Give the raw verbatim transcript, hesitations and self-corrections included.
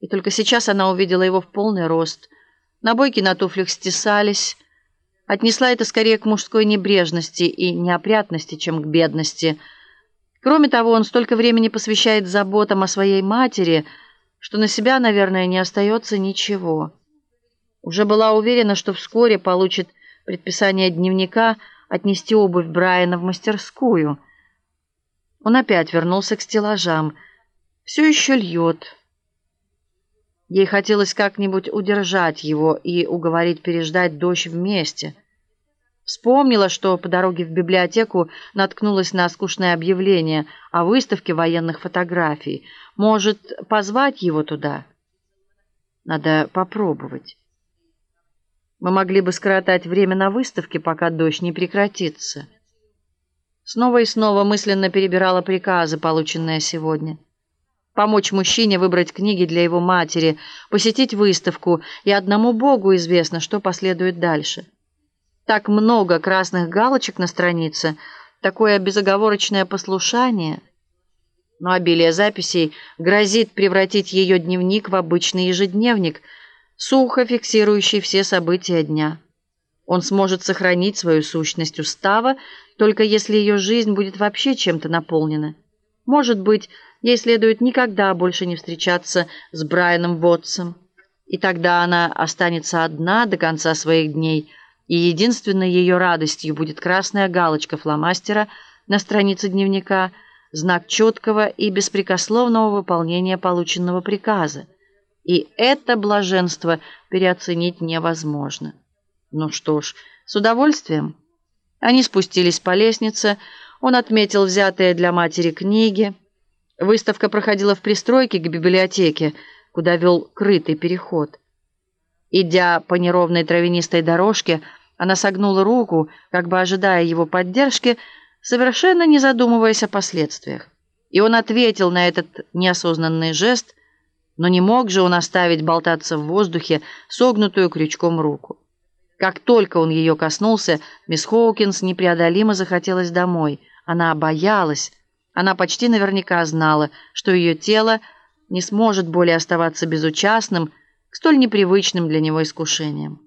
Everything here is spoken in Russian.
И только сейчас она увидела его в полный рост. Набойки на туфлях стесались. Отнесла это скорее к мужской небрежности и неопрятности, чем к бедности. Кроме того, он столько времени посвящает заботам о своей матери, что на себя, наверное, не остается ничего. Уже была уверена, что вскоре получит предписание дневника отнести обувь Брайана в мастерскую. Он опять вернулся к стеллажам. Все еще льет. Ей хотелось как-нибудь удержать его и уговорить переждать дождь вместе. Вспомнила, что по дороге в библиотеку наткнулась на скучное объявление о выставке военных фотографий. Может, позвать его туда? Надо попробовать. Мы могли бы скоротать время на выставке, пока дождь не прекратится. Снова и снова мысленно перебирала приказы, полученные сегодня. Помочь мужчине выбрать книги для его матери, посетить выставку, и одному Богу известно, что последует дальше. Так много красных галочек на странице, такое безоговорочное послушание. Но обилие записей грозит превратить ее дневник в обычный ежедневник, сухо фиксирующий все события дня. Он сможет сохранить свою сущность устава, только если ее жизнь будет вообще чем-то наполнена. Может быть, ей следует никогда больше не встречаться с Брайаном Вотсом, и тогда она останется одна до конца своих дней, и единственной ее радостью будет красная галочка фломастера на странице дневника, знак четкого и беспрекословного выполнения полученного приказа. И это блаженство переоценить невозможно. Ну что ж, с удовольствием. Они спустились по лестнице, он отметил взятые для матери книги. Выставка проходила в пристройке к библиотеке, куда вел крытый переход. Идя по неровной травянистой дорожке, она согнула руку, как бы ожидая его поддержки, совершенно не задумываясь о последствиях. И он ответил на этот неосознанный жест, но не мог же он оставить болтаться в воздухе согнутую крючком руку. Как только он ее коснулся, мисс Хоукинс непреодолимо захотелось домой. Она боялась. Она почти наверняка знала, что ее тело не сможет более оставаться безучастным к столь непривычным для него искушениям.